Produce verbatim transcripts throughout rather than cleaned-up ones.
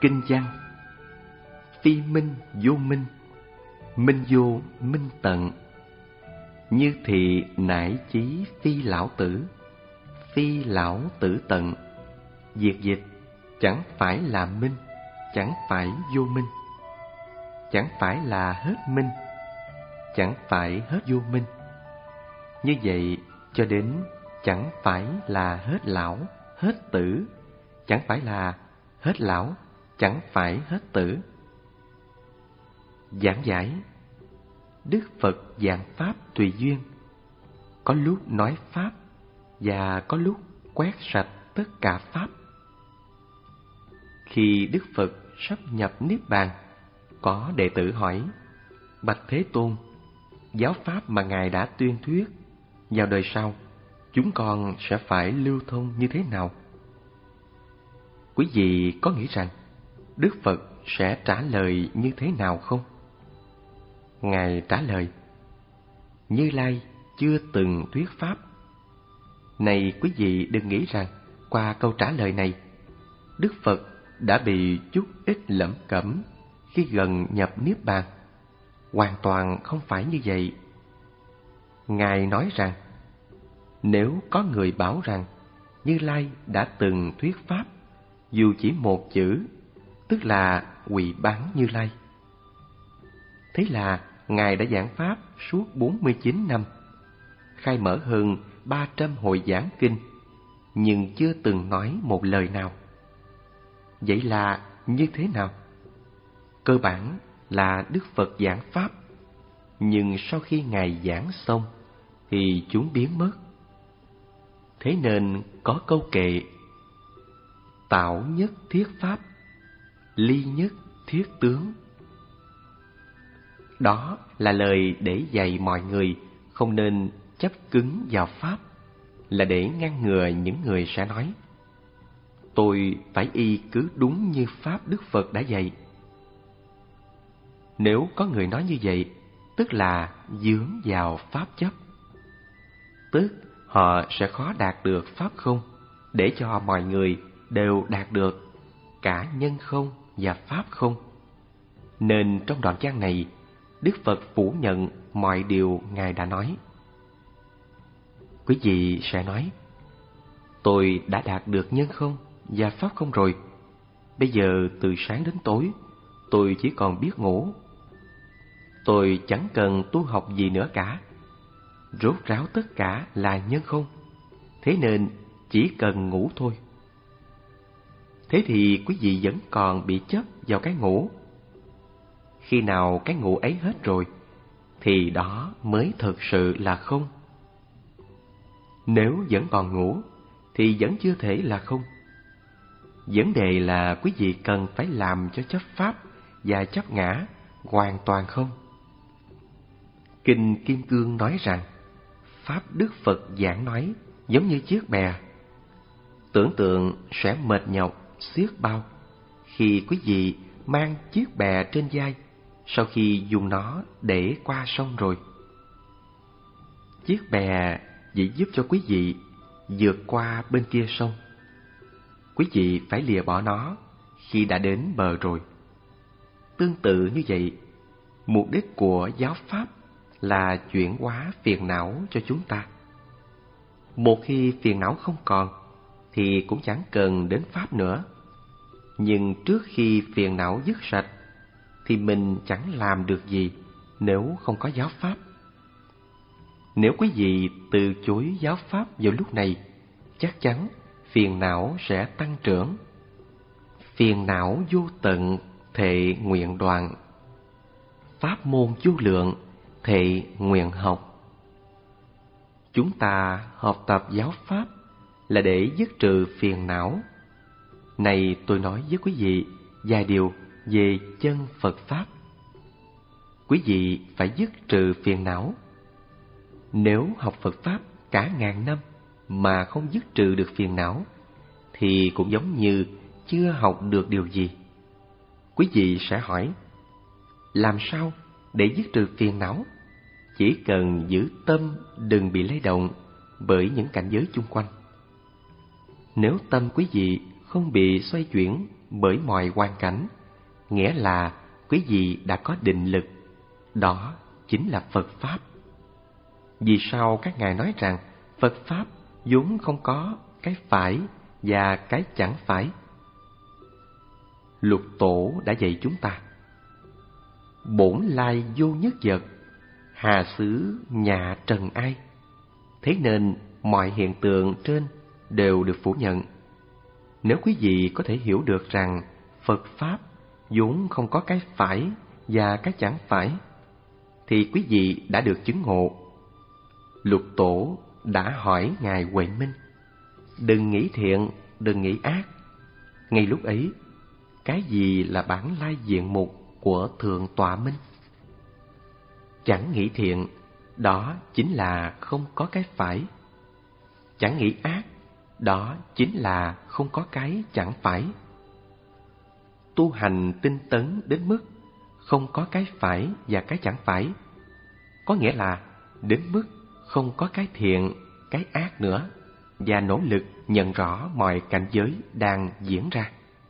Kinh văn: phi minh vô minh, minh vô minh tận. Như thị nải chí phi lão tử, phi lão tử tận. Diệt dịch: chẳng phải là minh, chẳng phải vô minh. Chẳng phải là hết minh, chẳng phải hết vô minh. Như vậy cho đến chẳng phải là hết lão, hết tử, chẳng phải là hết lão, chẳng phải hết tử. Giảng giải: Đức Phật giảng pháp tùy duyên, có lúc nói pháp và có lúc quét sạch tất cả pháp. Khi Đức Phật sắp nhập niết bàn, có đệ tử hỏi: Bạch Thế Tôn, giáo pháp mà Ngài đã tuyên thuyết, vào đời sau chúng con sẽ phải lưu thông như thế nào? Quý vị có nghĩ rằng Đức Phật sẽ trả lời như thế nào không? Ngài trả lời: Như Lai chưa từng thuyết pháp. Này quý vị đừng nghĩ rằng qua câu trả lời này, Đức Phật đã bị chút ít lẩm cẩm khi gần nhập niết bàn. Hoàn toàn không phải như vậy. Ngài nói rằng, nếu có người bảo rằng Như Lai đã từng thuyết pháp, dù chỉ một chữ, tức là quỳ báng Như Lai. Thế là Ngài đã giảng pháp suốt bốn mươi chín năm, khai mở hơn ba trăm hội giảng kinh, nhưng chưa từng nói một lời nào. Vậy là như thế nào? Cơ bản là Đức Phật giảng pháp, nhưng sau khi Ngài giảng xong thì chúng biến mất. Thế nên có câu kệ: Tạo nhất thiết pháp, ly nhất thiết tướng. Đó là lời để dạy mọi người không nên chấp cứng vào pháp, là để ngăn ngừa những người sẽ nói: Tôi phải y cứ đúng như pháp Đức Phật đã dạy. Nếu có người nói như vậy, tức là dướng vào pháp chấp. Tức họ sẽ khó đạt được pháp không, để cho mọi người đều đạt được cả nhân không và pháp không. Nên trong đoạn văn này, Đức Phật phủ nhận mọi điều Ngài đã nói. Quý vị sẽ nói: Tôi đã đạt được nhân không và pháp không rồi. Bây giờ từ sáng đến tối, tôi chỉ còn biết ngủ. Tôi chẳng cần tu học gì nữa cả. Rốt ráo tất cả là nhân không, thế nên chỉ cần ngủ thôi. Thế thì quý vị vẫn còn bị chấp vào cái ngủ. Khi nào cái ngủ ấy hết rồi, thì đó mới thực sự là không. Nếu vẫn còn ngủ, thì vẫn chưa thể là không. Vấn đề là quý vị cần phải làm cho chấp pháp và chấp ngã hoàn toàn không. Kinh Kim Cương nói rằng, pháp Đức Phật giảng nói giống như chiếc bè. Tưởng tượng sẽ mệt nhọc xiết bao khi quý vị mang chiếc bè trên vai sau khi dùng nó để qua sông rồi. Chiếc bè chỉ giúp cho quý vị vượt qua bên kia sông. Quý vị phải lìa bỏ nó khi đã đến bờ rồi. Tương tự như vậy, mục đích của giáo pháp là chuyển hóa phiền não cho chúng ta. Một khi phiền não không còn, thì cũng chẳng cần đến pháp nữa. Nhưng trước khi phiền não dứt sạch, thì mình chẳng làm được gì nếu không có giáo pháp. Nếu quý vị từ chối giáo pháp vào lúc này, chắc chắn phiền não sẽ tăng trưởng. Phiền não vô tận, thệ nguyện đoạn. Pháp môn vô lượng, thệ nguyện học. Chúng ta học tập giáo pháp là để dứt trừ phiền não. Này tôi nói với quý vị vài điều về chân Phật Pháp. Quý vị phải dứt trừ phiền não. Nếu học Phật Pháp cả ngàn năm mà không dứt trừ được phiền não, thì cũng giống như chưa học được điều gì. Quý vị sẽ hỏi, làm sao để dứt trừ phiền não? Chỉ cần giữ tâm đừng bị lay động bởi những cảnh giới chung quanh. Nếu tâm quý vị không bị xoay chuyển bởi mọi hoàn cảnh, nghĩa là quý vị đã có định lực. Đó chính là Phật Pháp. Vì sao các ngài nói rằng Phật Pháp vốn không có cái phải và cái chẳng phải? Lục Tổ đã dạy chúng ta: bổn lai vô nhất vật, hà xứ nhạ trần ai. Thế nên mọi hiện tượng trên đều được phủ nhận. Nếu quý vị có thể hiểu được rằng Phật Pháp vốn không có cái phải và cái chẳng phải, thì quý vị đã được chứng ngộ. Lục Tổ đã hỏi ngài Huệ Minh: đừng nghĩ thiện, đừng nghĩ ác. Ngay lúc ấy, cái gì là bản lai diện mục của Thượng Tọa Minh? Chẳng nghĩ thiện, đó chính là không có cái phải. Chẳng nghĩ ác, đó chính là không có cái chẳng phải. Tu hành tinh tấn đến mức không có cái phải và cái chẳng phải, có nghĩa là đến mức không có cái thiện, cái ác nữa, và nỗ lực nhận rõ mọi cảnh giới đang diễn ra.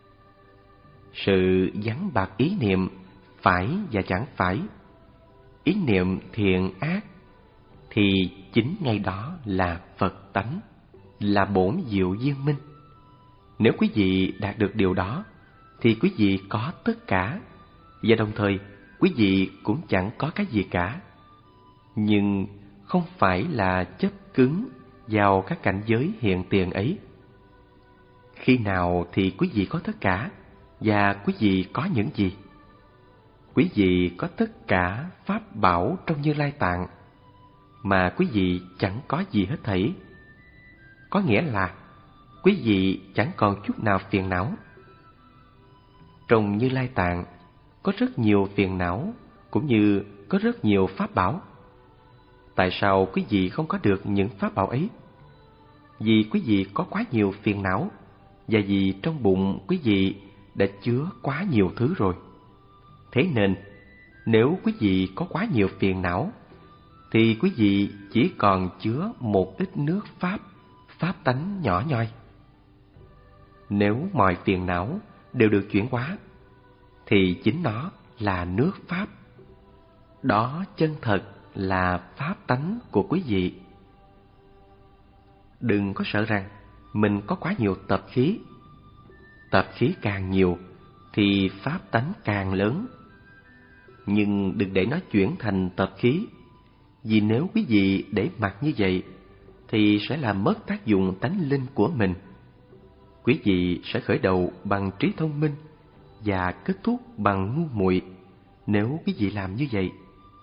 Sự vắng bạc ý niệm phải và chẳng phải, ý niệm thiện ác, thì chính ngay đó là Phật tánh, là bổn diệu viên minh. Nếu quý vị đạt được điều đó, thì quý vị có tất cả, và đồng thời quý vị cũng chẳng có cái gì cả. Nhưng không phải là chấp cứng vào các cảnh giới hiện tiền ấy. Khi nào thì quý vị có tất cả, và quý vị có những gì? Quý vị có tất cả pháp bảo trong Như Lai Tạng, mà quý vị chẳng có gì hết thảy. Có nghĩa là quý vị chẳng còn chút nào phiền não. Trong Như Lai Tạng có rất nhiều phiền não, cũng như có rất nhiều pháp bảo. Tại sao quý vị không có được những pháp bảo ấy? Vì quý vị có quá nhiều phiền não, và vì trong bụng quý vị đã chứa quá nhiều thứ rồi. Thế nên, nếu quý vị có quá nhiều phiền não, thì quý vị chỉ còn chứa một ít nước pháp, pháp tánh nhỏ nhoi. Nếu mọi phiền não đều được chuyển hóa, thì chính nó là nước pháp. Đó chân thật là pháp tánh của quý vị. Đừng có sợ rằng mình có quá nhiều tập khí. Tập khí càng nhiều thì pháp tánh càng lớn. Nhưng đừng để nó chuyển thành tập khí, vì nếu quý vị để mặc như vậy thì sẽ làm mất tác dụng tánh linh của mình. Quý vị sẽ khởi đầu bằng trí thông minh và kết thúc bằng ngu muội nếu quý vị làm như vậy.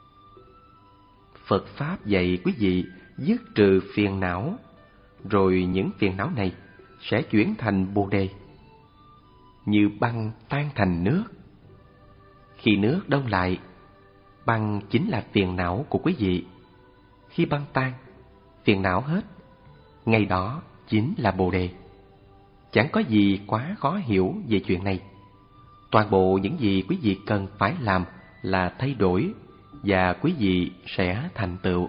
Phật Pháp dạy quý vị dứt trừ phiền não, rồi những phiền não này sẽ chuyển thành Bồ Đề. Như băng tan thành nước. Khi nước đông lại, băng chính là phiền não của quý vị. Khi băng tan, phiền não hết, ngay đó chính là Bồ Đề. Chẳng có gì quá khó hiểu về chuyện này. Toàn bộ những gì quý vị cần phải làm là thay đổi, và quý vị sẽ thành tựu.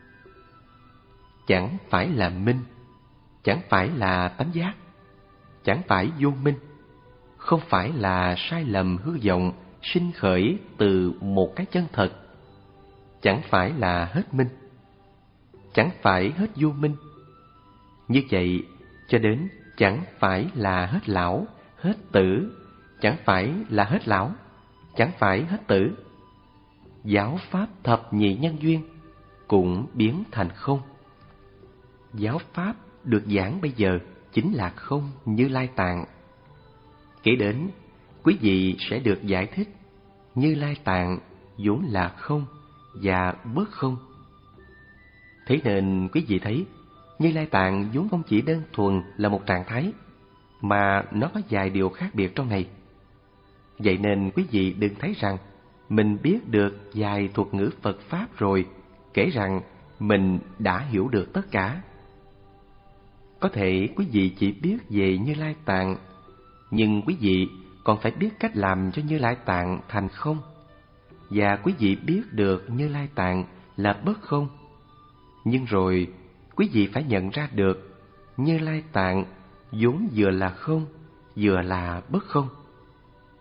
Chẳng phải là minh, chẳng phải là tánh giác, chẳng phải vô minh, không phải là sai lầm hư vọng sinh khởi từ một cái chân thật, chẳng phải là hết minh, chẳng phải hết vô minh. Như vậy cho đến chẳng phải là hết lão, hết tử, chẳng phải là hết lão, chẳng phải hết tử. Giáo pháp thập nhị nhân duyên cũng biến thành không. Giáo pháp được giảng bây giờ chính là không Như Lai Tạng. Kể đến, quý vị sẽ được giải thích Như Lai Tạng vốn là không và bất không. Thế nên quý vị thấy Như Lai Tạng vốn không chỉ đơn thuần là một trạng thái, mà nó có vài điều khác biệt trong này. Vậy nên quý vị đừng thấy rằng mình biết được vài thuật ngữ Phật Pháp rồi, kể rằng mình đã hiểu được tất cả. Có thể quý vị chỉ biết về Như Lai Tạng, nhưng quý vị còn phải biết cách làm cho Như Lai Tạng thành không. Và quý vị biết được Như Lai Tạng là bất không. Nhưng rồi quý vị phải nhận ra được Như Lai Tạng vốn vừa là không, vừa là bất không.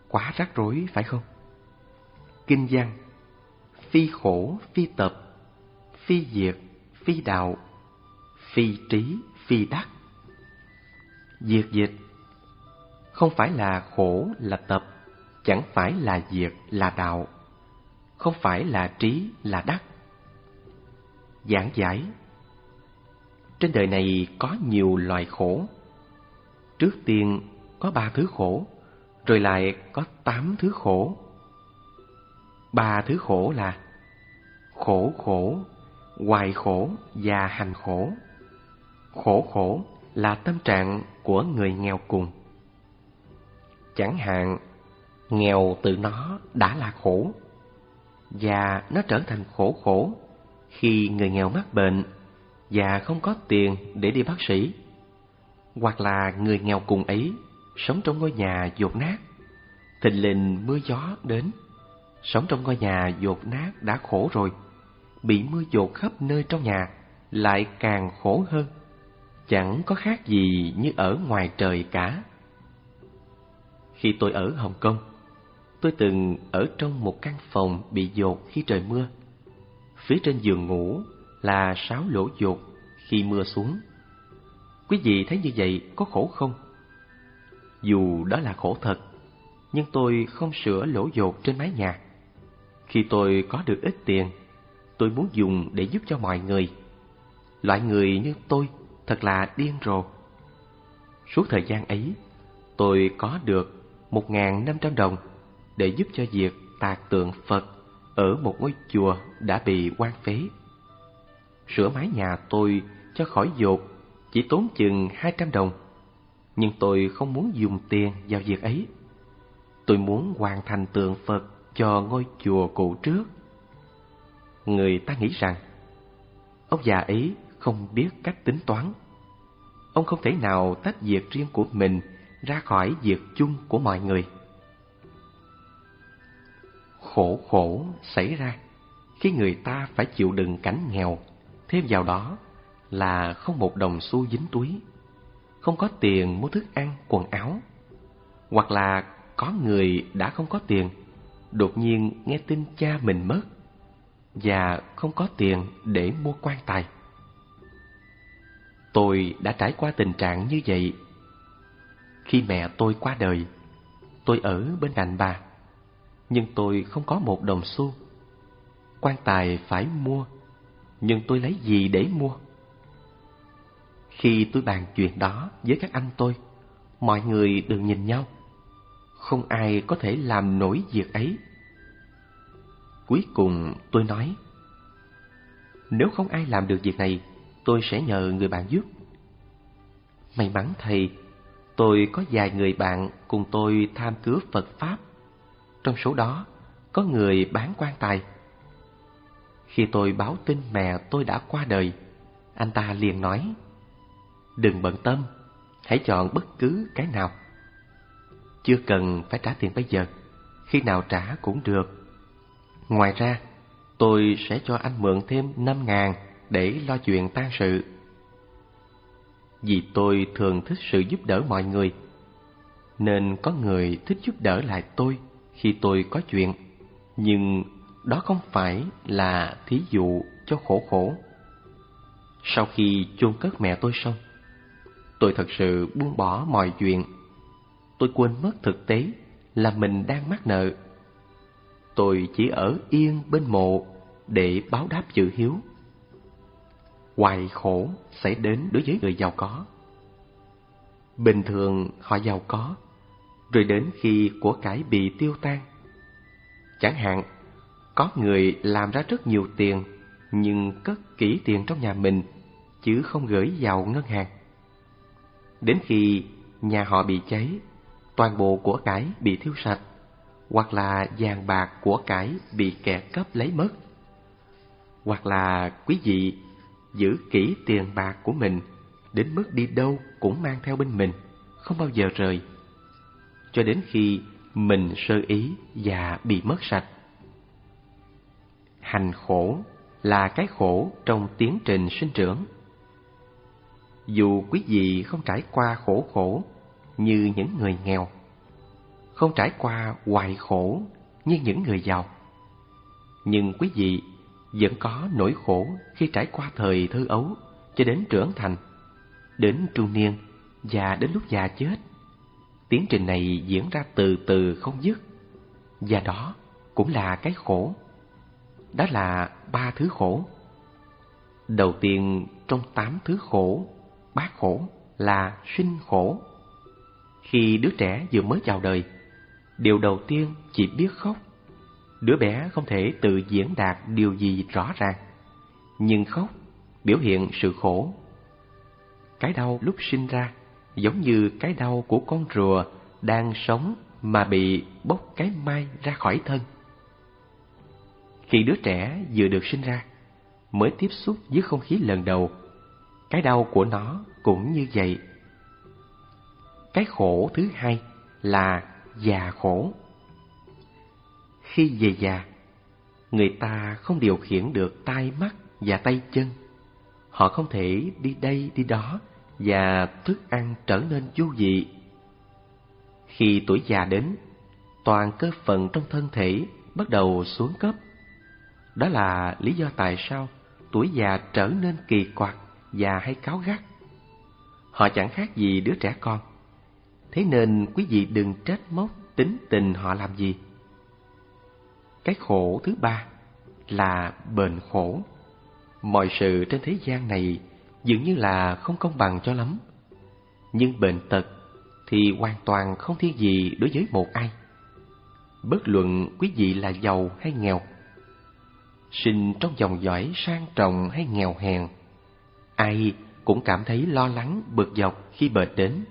quá rắc rối phải không? Kinh văn: phi khổ phi tập, phi diệt phi đạo, phi trí phi đắc. Diệt dịch: không phải là khổ là tập, chẳng phải là diệt là đạo, không phải là trí là đắc. Giảng giải: trên đời này có nhiều loại khổ. Trước tiên có ba thứ khổ, rồi lại có tám thứ khổ. Ba thứ khổ là khổ khổ, hoài khổ và hành khổ. Khổ khổ là tâm trạng của người nghèo cùng. Chẳng hạn, nghèo tự nó đã là khổ, và nó trở thành khổ khổ khi người nghèo mắc bệnh và không có tiền để đi bác sĩ. Hoặc là người nghèo cùng ấy sống trong ngôi nhà dột nát, thình lình mưa gió đến. Sống trong ngôi nhà dột nát đã khổ rồi, bị mưa dột khắp nơi trong nhà lại càng khổ hơn, chẳng có khác gì như ở ngoài trời cả. Khi tôi ở Hồng Kông, tôi từng ở trong một căn phòng bị dột khi trời mưa. Phía trên giường ngủ là sáu lỗ dột khi mưa xuống. Quý vị thấy như vậy có khổ không? Dù đó là khổ thật, nhưng tôi không sửa lỗ dột trên mái nhà. Khi tôi có được ít tiền, tôi muốn dùng để giúp cho mọi người. Loại người như tôi thật là điên rồ. Suốt thời gian ấy, tôi có được một nghìn năm trăm đồng để giúp cho việc tạc tượng Phật ở một ngôi chùa đã bị hoang phế. Sửa mái nhà tôi cho khỏi dột chỉ tốn chừng hai trăm đồng, nhưng tôi không muốn dùng tiền vào việc ấy. Tôi muốn hoàn thành tượng Phật cho ngôi chùa cũ trước. Người ta nghĩ rằng ông già ấy không biết cách tính toán. Ông không thể nào tách việc riêng của mình ra khỏi việc chung của mọi người. Khổ khổ xảy ra khi người ta phải chịu đựng cảnh nghèo, thêm vào đó là không một đồng xu dính túi, không có tiền mua thức ăn, quần áo. Hoặc là có người đã không có tiền, đột nhiên nghe tin cha mình mất và không có tiền để mua quan tài. Tôi đã trải qua tình trạng như vậy. Khi mẹ tôi qua đời, tôi ở bên cạnh bà, nhưng tôi không có một đồng xu. Quan tài phải mua, nhưng tôi lấy gì để mua? Khi tôi bàn chuyện đó với các anh tôi, mọi người đều nhìn nhau. Không ai có thể làm nổi việc ấy. Cuối cùng tôi nói, nếu không ai làm được việc này, tôi sẽ nhờ người bạn giúp. May mắn thầy, tôi có vài người bạn cùng tôi tham cứu Phật Pháp. Trong số đó, có người bán quan tài. Khi tôi báo tin mẹ tôi đã qua đời, anh ta liền nói, đừng bận tâm, hãy chọn bất cứ cái nào. Chưa cần phải trả tiền bây giờ, khi nào trả cũng được. Ngoài ra, tôi sẽ cho anh mượn thêm năm ngàn để lo chuyện tang sự. Vì tôi thường thích sự giúp đỡ mọi người, nên có người thích giúp đỡ lại tôi khi tôi có chuyện. Nhưng đó không phải là thí dụ cho khổ khổ. Sau khi chôn cất mẹ tôi xong, tôi thật sự buông bỏ mọi chuyện. Tôi quên mất thực tế là mình đang mắc nợ. Tôi chỉ ở yên bên mộ để báo đáp chữ hiếu. Hoài khổ sẽ đến đối với người giàu có. Bình thường họ giàu có, rồi đến khi của cải bị tiêu tan. Chẳng hạn, có người làm ra rất nhiều tiền, nhưng cất kỹ tiền trong nhà mình, chứ không gửi vào ngân hàng. Đến khi nhà họ bị cháy, toàn bộ của cải bị thiêu sạch, hoặc là vàng bạc của cải bị kẻ cắp lấy mất. Hoặc là quý vị giữ kỹ tiền bạc của mình, đến mức đi đâu cũng mang theo bên mình, không bao giờ rời, cho đến khi mình sơ ý và bị mất sạch. Hành khổ là cái khổ trong tiến trình sinh trưởng. Dù quý vị không trải qua khổ khổ như những người nghèo, không trải qua hoài khổ như những người giàu. Nhưng quý vị vẫn có nỗi khổ khi trải qua thời thơ ấu cho đến trưởng thành, đến trung niên và đến lúc già chết. Tiến trình này diễn ra từ từ không dứt, và đó cũng là cái khổ. Đó là ba thứ khổ. Đầu tiên trong tám thứ khổ, bát khổ, là sinh khổ. Khi đứa trẻ vừa mới chào đời, điều đầu tiên chỉ biết khóc. Đứa bé không thể tự diễn đạt điều gì rõ ràng, nhưng khóc biểu hiện sự khổ. Cái đau lúc sinh ra giống như cái đau của con rùa đang sống mà bị bốc cái mai ra khỏi thân. Khi đứa trẻ vừa được sinh ra, mới tiếp xúc với không khí lần đầu, cái đau của nó cũng như vậy. Cái khổ thứ hai là già khổ. Khi về già, người ta không điều khiển được tai mắt và tay chân. Họ không thể đi đây đi đó và thức ăn trở nên vô vị. Khi tuổi già đến, toàn cơ phận trong thân thể bắt đầu xuống cấp. Đó là lý do tại sao tuổi già trở nên kỳ quặc và hay cáu gắt. Họ chẳng khác gì đứa trẻ con. Thế nên quý vị đừng trách móc tính tình họ làm gì. Cái khổ thứ ba là bệnh khổ. Mọi sự trên thế gian này dường như là không công bằng cho lắm. Nhưng bệnh tật thì hoàn toàn không thiên gì đối với một ai. Bất luận quý vị là giàu hay nghèo, sinh trong dòng dõi sang trọng hay nghèo hèn, ai cũng cảm thấy lo lắng bực dọc khi bệnh đến.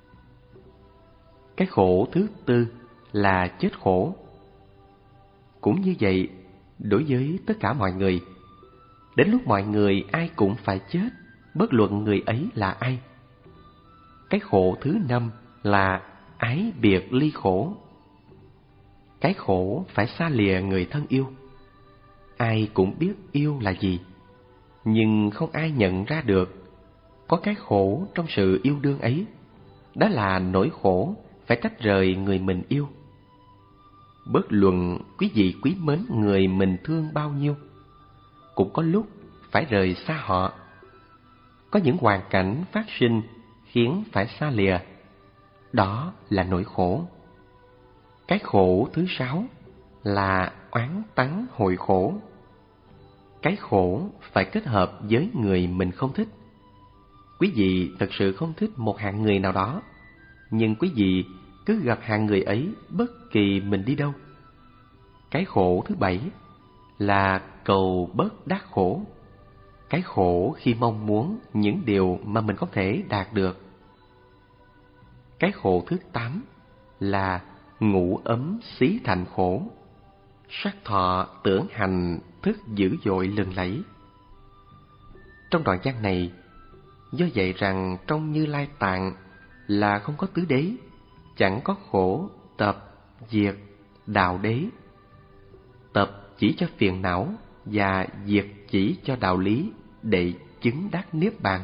Cái khổ thứ tư là chết khổ. Cũng như vậy, đối với tất cả mọi người, đến lúc mọi người ai cũng phải chết, bất luận người ấy là ai. Cái khổ thứ năm là ái biệt ly khổ. Cái khổ phải xa lìa người thân yêu. Ai cũng biết yêu là gì, nhưng không ai nhận ra được có cái khổ trong sự yêu đương ấy. Đó là nỗi khổ phải tách rời người mình yêu. Bất luận quý vị quý mến người mình thương bao nhiêu, cũng có lúc phải rời xa họ. Có những hoàn cảnh phát sinh khiến phải xa lìa. Đó là nỗi khổ. Cái khổ thứ sáu là oán tắng hội khổ. Cái khổ phải kết hợp với người mình không thích. Quý vị thật sự không thích một hạng người nào đó, nhưng quý vị cứ gặp hạng người ấy bất kỳ mình đi đâu. Cái khổ thứ bảy là cầu bất đắc khổ. Cái khổ khi mong muốn những điều mà mình không thể đạt được. Cái khổ thứ tám là ngủ ấm xí thành khổ. Sắc thọ tưởng hành thức dữ dội lừng lẫy. Trong đoạn văn này, do vậy rằng trong Như Lai Tạng là không có tứ đế, chẳng có khổ, tập, diệt, đạo đế. Tập chỉ cho phiền não và diệt chỉ cho đạo lý để chứng đắc niết bàn.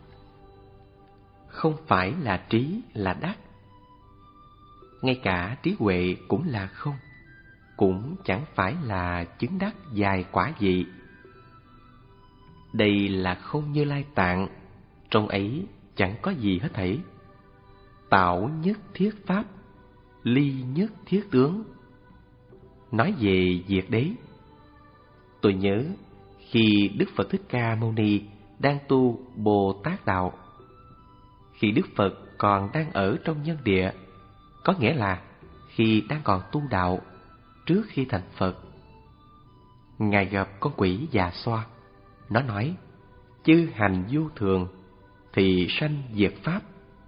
Không phải là trí là đắc. Ngay cả trí huệ cũng là không, cũng chẳng phải là chứng đắc dài quả vị. Đây là không Như Lai Tạng, trong ấy chẳng có gì hết thảy. Tạo nhất thiết pháp, ly nhất thiết tướng. Nói về diệt đế, tôi nhớ khi Đức Phật Thích Ca Mâu Ni đang tu Bồ Tát Đạo, khi Đức Phật còn đang ở trong nhân địa, có nghĩa là khi đang còn tu đạo trước khi thành Phật, Ngài gặp con quỷ già xoa. Nó nói: chư hành vô thường thì sanh diệt pháp.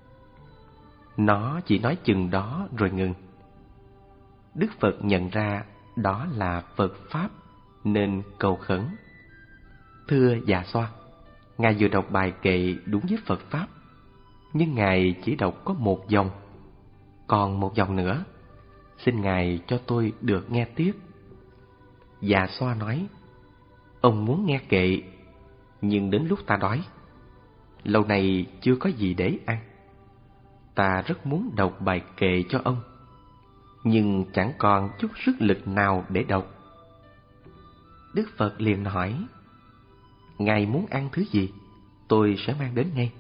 Nó chỉ nói chừng đó rồi ngừng. Đức Phật nhận ra đó là Phật Pháp nên cầu khẩn: thưa già xoa, Ngài vừa đọc bài kệ đúng với Phật Pháp, nhưng Ngài chỉ đọc có một dòng, còn một dòng nữa, xin Ngài cho tôi được nghe tiếp. Già xoa nói: ông muốn nghe kệ, nhưng đến lúc ta đói, lâu nay chưa có gì để ăn, ta rất muốn đọc bài kệ cho ông. nhưng chẳng còn chút sức lực nào để đọc. Đức Phật liền hỏi: Ngài muốn ăn thứ gì? Tôi sẽ mang đến ngay.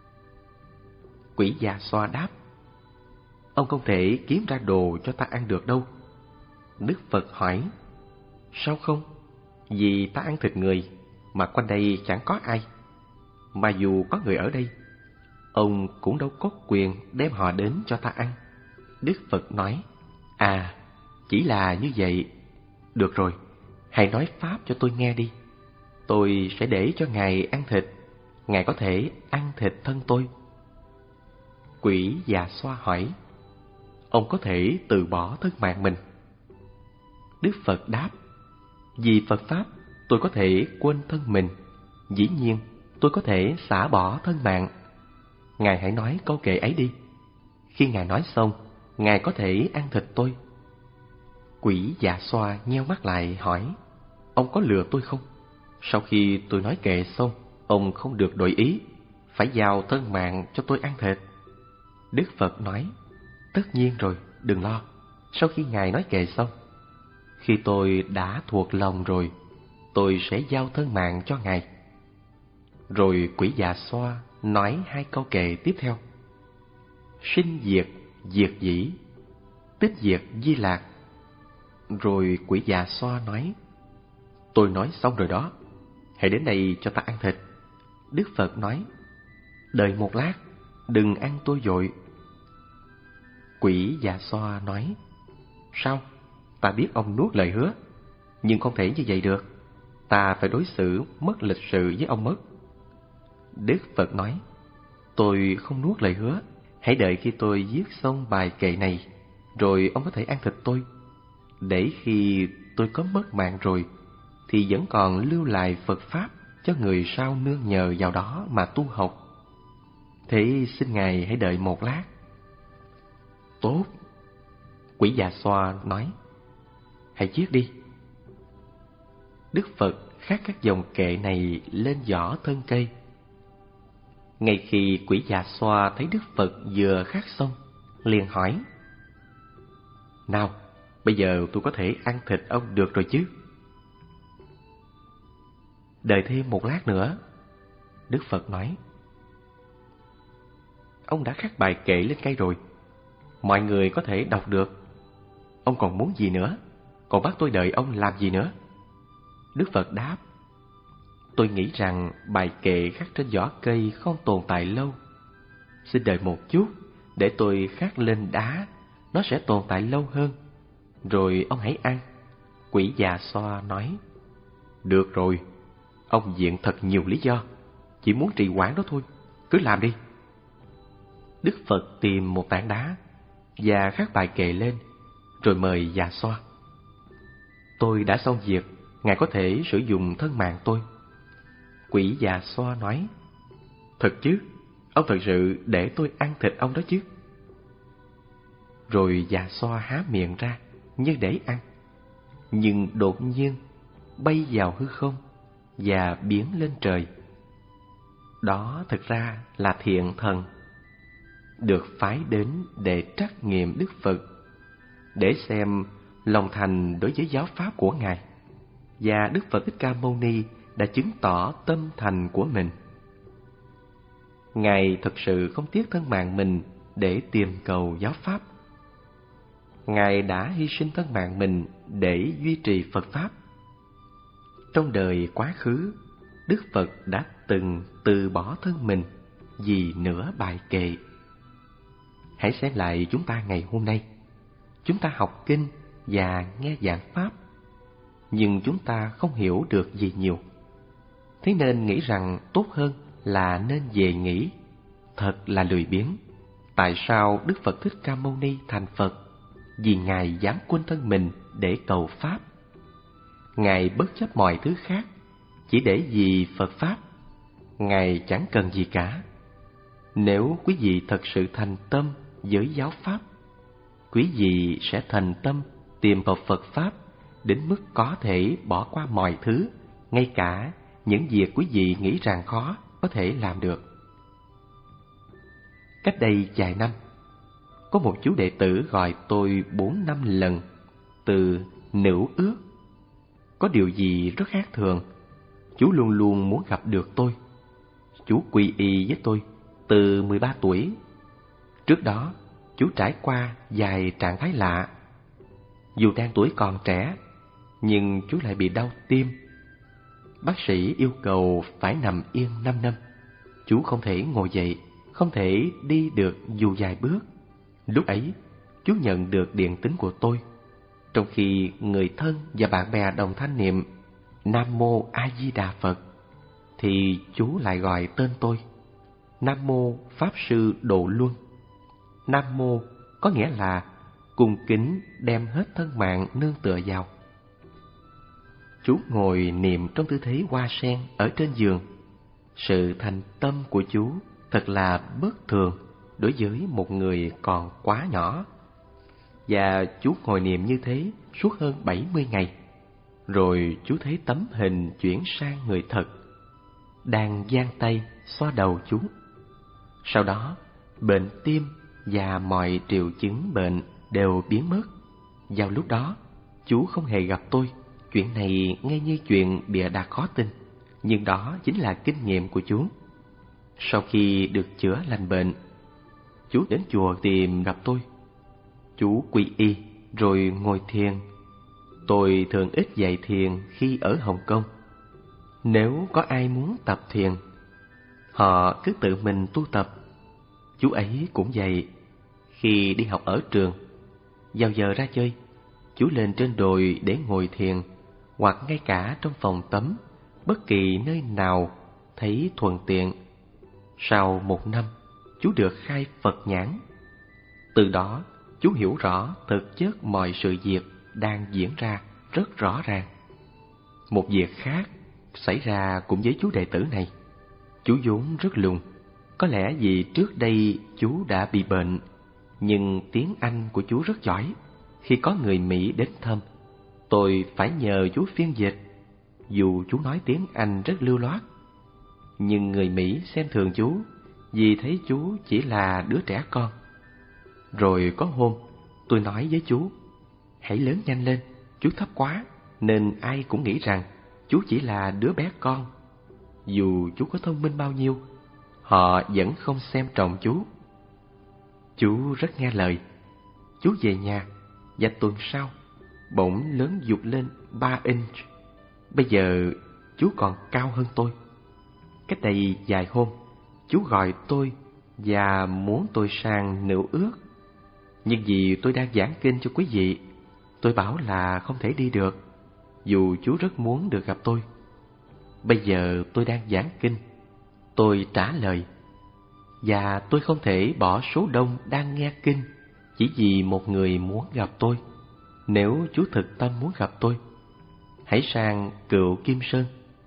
Quỷ già xoa đáp: Ông không thể kiếm ra đồ cho ta ăn được đâu. Đức Phật hỏi: Sao không? Vì ta ăn thịt người, mà quanh đây chẳng có ai. Mà dù có người ở đây, ông cũng đâu có quyền đem họ đến cho ta ăn. Đức Phật nói: À, chỉ là như vậy. Được rồi, hãy nói pháp cho tôi nghe đi. Tôi sẽ để cho Ngài ăn thịt. Ngài có thể ăn thịt thân tôi. Quỷ già xoa hỏi: Ông có thể từ bỏ thân mạng mình? Đức Phật đáp: Vì Phật Pháp, tôi có thể quên thân mình. Dĩ nhiên, tôi có thể xả bỏ thân mạng. Ngài hãy nói câu kệ ấy đi. Khi Ngài nói xong, Ngài có thể ăn thịt tôi. Quỷ dạ xoa nheo mắt lại hỏi: Ông có lừa tôi không? Sau khi tôi nói kệ xong, ông không được đổi ý, phải giao thân mạng cho tôi ăn thịt. Đức Phật nói: Tất nhiên rồi, đừng lo. Sau khi Ngài nói kệ xong, khi tôi đã thuộc lòng rồi, tôi sẽ giao thân mạng cho Ngài. Rồi quỷ già xoa nói hai câu kệ tiếp theo: Sinh diệt, diệt dĩ, tích diệt di lạc. Rồi quỷ già xoa nói: Tôi nói xong rồi đó, hãy đến đây cho ta ăn thịt. Đức Phật nói: Đợi một lát, đừng ăn tôi vội. Quỷ già xoa nói: Sao? Ta biết ông nuốt lời hứa, nhưng không thể như vậy được. Ta phải đối xử mất lịch sự với ông mất. Đức Phật nói: Tôi không nuốt lời hứa. Hãy đợi khi tôi viết xong bài kệ này, rồi ông có thể ăn thịt tôi. Để khi tôi có mất mạng rồi, thì vẫn còn lưu lại Phật Pháp cho người sau nương nhờ vào đó mà tu học. Thế xin Ngài hãy đợi một lát. Tốt. Quỷ già xoa nói: Hãy viết đi. Đức Phật khắc các dòng kệ này lên vỏ thân cây. Ngay khi quỷ già xoa thấy Đức Phật vừa khắc xong, liền hỏi: Nào, bây giờ tôi có thể ăn thịt ông được rồi chứ? Đợi thêm một lát nữa. Đức Phật nói: Ông đã khắc bài kệ lên cây rồi, mọi người có thể đọc được. Ông còn muốn gì nữa? Còn bắt tôi đợi ông làm gì nữa? Đức Phật đáp: Tôi nghĩ rằng bài kệ khắc trên vỏ cây không tồn tại lâu. Xin đợi một chút, để tôi khắc lên đá, nó sẽ tồn tại lâu hơn. Rồi ông hãy ăn. Quỷ già xoa nói: Được rồi, ông viện thật nhiều lý do, chỉ muốn trì hoãn đó thôi, cứ làm đi. Đức Phật tìm một tảng đá và khắc bài kệ lên, rồi mời già xoa: Tôi đã xong việc, Ngài có thể sử dụng thân mạng tôi. Quỷ già xoa nói: Thật chứ? Ông thật sự để tôi ăn thịt ông đó chứ? Rồi già xoa há miệng ra như để ăn, nhưng đột nhiên bay vào hư không và biến lên trời. Đó thực ra là thiện thần, được phái đến để trắc nghiệm Đức Phật, để xem lòng thành đối với giáo pháp của Ngài. Và Đức Phật Thích Ca Mâu Ni đã chứng tỏ tâm thành của mình. Ngài thật sự không tiếc thân mạng mình để tìm cầu giáo pháp. Ngài đã hy sinh thân mạng mình để duy trì Phật Pháp. Trong đời quá khứ, Đức Phật đã từng từ bỏ thân mình vì nửa bài kệ. Hãy xem lại chúng ta ngày hôm nay. Chúng ta học kinh và nghe giảng pháp, nhưng chúng ta không hiểu được gì nhiều. Thế nên nghĩ rằng tốt hơn là nên về nghỉ. Thật là lười biếng. Tại sao Đức Phật Thích Ca Mâu Ni thành Phật? Vì Ngài dám quên thân mình để cầu Pháp. Ngài bất chấp mọi thứ khác, chỉ để vì Phật Pháp. Ngài chẳng cần gì cả. Nếu quý vị thật sự thành tâm với giáo Pháp, quý vị sẽ thành tâm tìm vào Phật Pháp đến mức có thể bỏ qua mọi thứ, ngay cả những việc quý vị nghĩ rằng khó có thể làm được. Cách đây vài năm, có một chú đệ tử gọi tôi bốn năm lần từ Nữ Ước. Có điều gì rất khác thường, chú luôn luôn muốn gặp được tôi. Chú quy y với tôi từ mười ba tuổi. Trước đó, chú trải qua vài trạng thái lạ. Dù đang tuổi còn trẻ, nhưng chú lại bị đau tim. Bác sĩ yêu cầu phải nằm yên năm năm. Chú không thể ngồi dậy, không thể đi được dù vài bước. Lúc ấy, chú nhận được điện tín của tôi. Trong khi người thân và bạn bè đồng thanh niệm Nam Mô A Di Đà Phật, thì chú lại gọi tên tôi Nam Mô Pháp Sư Độ Luân. Nam Mô có nghĩa là cung kính đem hết thân mạng nương tựa vào. Chú ngồi niệm trong tư thế hoa sen ở trên giường. Sự thành tâm của chú thật là bất thường đối với một người còn quá nhỏ. Và chú ngồi niệm như thế suốt hơn bảy mươi ngày. Rồi chú thấy tấm hình chuyển sang người thật, đang giang tay xoa đầu chú. Sau đó, bệnh tim và mọi triệu chứng bệnh đều biến mất. Vào lúc đó, chú không hề gặp tôi. Chuyện này nghe như chuyện bịa đặt khó tin, nhưng đó chính là kinh nghiệm của chú. Sau khi được chữa lành bệnh, chú đến chùa tìm gặp tôi. Chú quy y rồi ngồi thiền. Tôi thường ít dạy thiền khi ở Hồng Kông. Nếu có ai muốn tập thiền, họ cứ tự mình tu tập. Chú ấy cũng vậy. Khi đi học ở trường, vào giờ ra chơi, chú lên trên đồi để ngồi thiền, hoặc ngay cả trong phòng tắm, bất kỳ nơi nào thấy thuận tiện. Sau một năm, chú được khai Phật nhãn. Từ đó, chú hiểu rõ thực chất mọi sự việc đang diễn ra rất rõ ràng. Một việc khác xảy ra cũng với chú đệ tử này. Chú vốn rất lùn. Có lẽ vì trước đây chú đã bị bệnh, nhưng tiếng Anh của chú rất giỏi. Khi có người Mỹ đến thăm, tôi phải nhờ chú phiên dịch. Dù chú nói tiếng Anh rất lưu loát, nhưng người Mỹ xem thường chú vì thấy chú chỉ là đứa trẻ con. Rồi có hôm, tôi nói với chú, hãy lớn nhanh lên, chú thấp quá, nên ai cũng nghĩ rằng chú chỉ là đứa bé con. Dù chú có thông minh bao nhiêu, họ vẫn không xem trọng chú. Chú rất nghe lời. Chú về nhà, và tuần sau, bỗng lớn vụt lên ba inch. Bây giờ, chú còn cao hơn tôi. Cách đây vài hôm, chú gọi tôi và muốn tôi sang Nữ Ước. Nhưng vì tôi đang giảng kinh cho quý vị, tôi bảo là không thể đi được, dù chú rất muốn được gặp tôi. Bây giờ tôi đang giảng kinh. Tôi trả lời, và tôi không thể bỏ số đông đang nghe kinh chỉ vì một người muốn gặp tôi. Nếu chú thực tâm muốn gặp tôi, hãy sang Cựu Kim Sơn.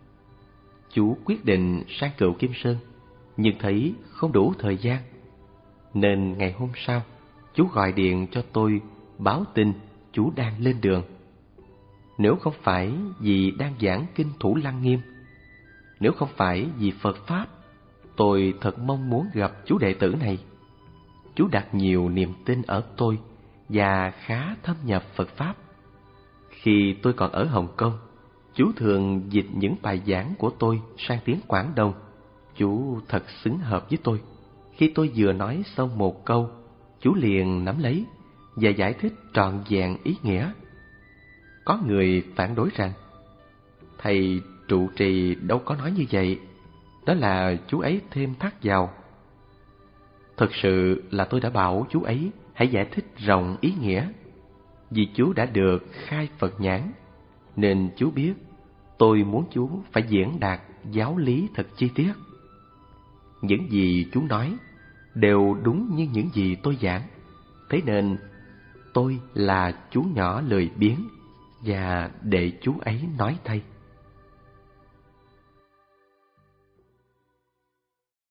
Chú quyết định sang Cựu Kim Sơn, nhưng thấy không đủ thời gian, nên ngày hôm sau, chú gọi điện cho tôi báo tin chú đang lên đường. Nếu không phải vì đang giảng kinh Thủ Lăng Nghiêm, nếu không phải vì Phật Pháp, tôi thật mong muốn gặp chú đệ tử này. Chú đặt nhiều niềm tin ở tôi và khá thâm nhập Phật Pháp. Khi tôi còn ở Hồng Kông, chú thường dịch những bài giảng của tôi sang tiếng Quảng Đông. Chú thật xứng hợp với tôi. Khi tôi vừa nói xong một câu, chú liền nắm lấy và giải thích trọn vẹn ý nghĩa. Có người phản đối rằng thầy trụ trì đâu có nói như vậy, đó là chú ấy thêm thắt vào. Thật sự là tôi đã bảo chú ấy hãy giải thích rộng ý nghĩa. Vì chú đã được khai Phật nhãn, nên chú biết tôi muốn chú phải diễn đạt giáo lý thật chi tiết. Những gì chú nói đều đúng như những gì tôi giảng. Thế nên tôi là chú nhỏ lười biếng và để chú ấy nói thay.